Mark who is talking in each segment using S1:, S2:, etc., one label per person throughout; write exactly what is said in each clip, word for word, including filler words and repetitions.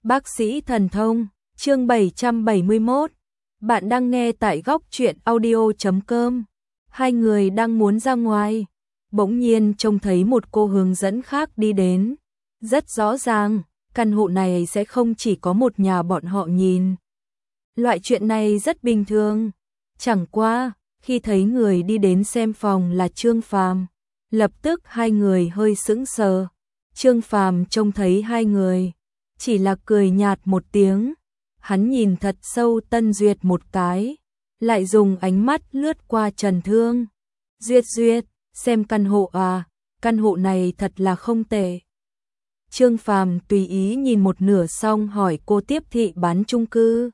S1: Bác sĩ thần thông, chương bảy trăm bảy mươi mốt. Bạn đang nghe tại góc truyện audio chấm com. Hai người đang muốn ra ngoài, bỗng nhiên trông thấy một cô hướng dẫn khác đi đến. Rất rõ ràng, căn hộ này sẽ không chỉ có một nhà bọn họ nhìn. Loại chuyện này rất bình thường. Chẳng qua, khi thấy người đi đến xem phòng là Trương Phàm, lập tức hai người hơi sững sờ. Trương Phàm trông thấy hai người, chỉ là cười nhạt một tiếng. Hắn nhìn thật sâu Tân Duyệt một cái, lại dùng ánh mắt lướt qua Trần Thương. Duyệt Duyệt, xem căn hộ à, căn hộ này thật là không tệ. Trương Phàm tùy ý nhìn một nửa xong hỏi cô tiếp thị bán chung cư.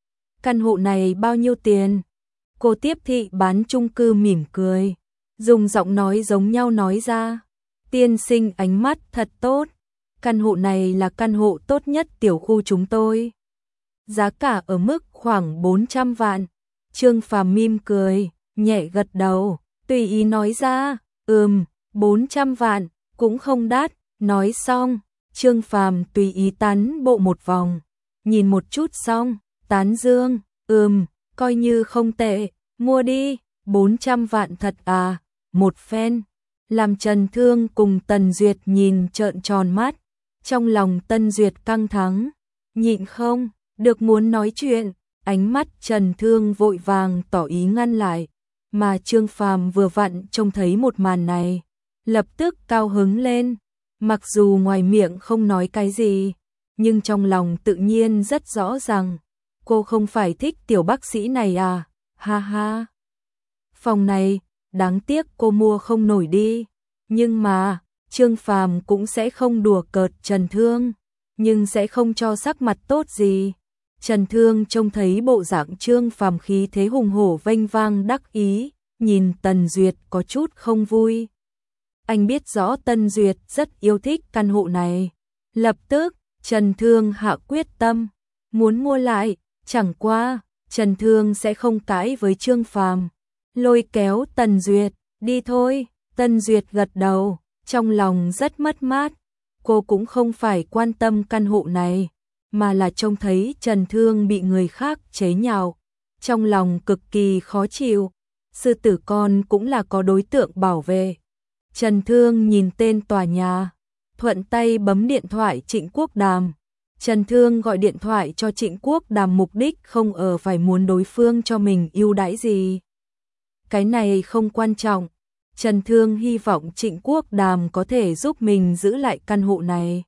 S1: Căn hộ này bao nhiêu tiền? Cô tiếp thị bán chung cư mỉm cười, dùng giọng nói giống nhau nói ra. Tiên sinh ánh mắt thật tốt, căn hộ này là căn hộ tốt nhất tiểu khu chúng tôi. Giá cả ở mức khoảng bốn trăm vạn. Trương Phàm mỉm cười, nhẹ gật đầu, tùy ý nói ra, ừm, bốn trăm vạn, cũng không đắt. Nói xong, Trương Phàm tùy ý tán bộ một vòng, nhìn một chút xong, tán dương, ừm, coi như không tệ, mua đi, bốn trăm vạn thật à, một phen. Làm Trần Thương cùng Tần Duyệt nhìn trợn tròn mắt, trong lòng Tân Duyệt căng thẳng, nhịn không được muốn nói chuyện, ánh mắt Trần Thương vội vàng tỏ ý ngăn lại, mà Trương Phàm vừa vặn trông thấy một màn này, lập tức cao hứng lên, mặc dù ngoài miệng không nói cái gì, nhưng trong lòng tự nhiên rất rõ ràng, cô không phải thích tiểu bác sĩ này à, ha ha. Phòng này, đáng tiếc cô mua không nổi đi, nhưng mà, Trương Phàm cũng sẽ không đùa cợt Trần Thương, nhưng sẽ không cho sắc mặt tốt gì. Trần Thương trông thấy bộ dạng Trương Phàm khí thế hùng hổ vênh vang đắc ý, nhìn Tần Duyệt có chút không vui. Anh biết rõ Tần Duyệt rất yêu thích căn hộ này. Lập tức, Trần Thương hạ quyết tâm, muốn mua lại, chẳng qua, Trần Thương sẽ không cãi với Trương Phàm, lôi kéo Tần Duyệt, đi thôi. Tần Duyệt gật đầu, trong lòng rất mất mát, cô cũng không phải quan tâm căn hộ này, mà là trông thấy Trần Thương bị người khác chế nhạo, trong lòng cực kỳ khó chịu. Sư tử con cũng là có đối tượng bảo vệ. Trần Thương nhìn tên tòa nhà, thuận tay bấm điện thoại Trịnh Quốc Đàm. Trần Thương gọi điện thoại cho Trịnh Quốc Đàm mục đích không ở phải muốn đối phương cho mình ưu đãi gì. Cái này không quan trọng. Trần Thương hy vọng Trịnh Quốc Đàm có thể giúp mình giữ lại căn hộ này.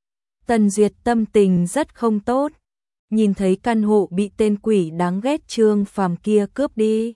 S1: Tần Duyệt tâm tình rất không tốt, nhìn thấy căn hộ bị tên quỷ đáng ghét Trương Phàm kia cướp đi.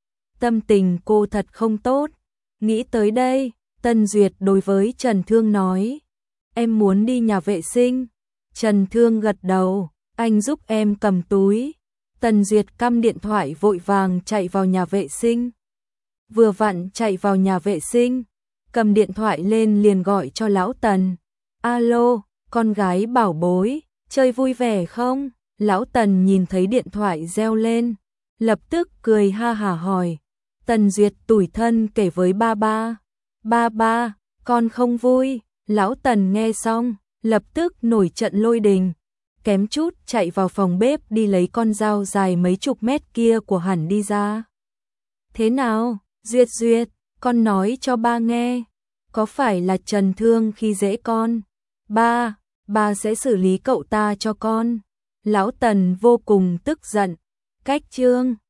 S1: Tâm tình cô thật không tốt. Nghĩ tới đây, Tần Duyệt đối với Trần Thương nói, em muốn đi nhà vệ sinh. Trần Thương gật đầu, anh giúp em cầm túi. Tần Duyệt cắm điện thoại vội vàng chạy vào nhà vệ sinh. Vừa vặn chạy vào nhà vệ sinh, cầm điện thoại lên liền gọi cho lão Tần. Alo, con gái bảo bối, chơi vui vẻ không? Lão Tần nhìn thấy điện thoại reo lên, lập tức cười ha hả hỏi. Tần Duyệt tủi thân kể với ba ba. Ba ba, con không vui. Lão Tần nghe xong, lập tức nổi trận lôi đình, kém chút chạy vào phòng bếp đi lấy con dao dài mấy chục mét kia của hẳn đi ra. Thế nào, Duyệt Duyệt, con nói cho ba nghe, có phải là Trần Thương khi dễ con? Ba, ba sẽ xử lý cậu ta cho con. Lão Tần vô cùng tức giận, cách Trương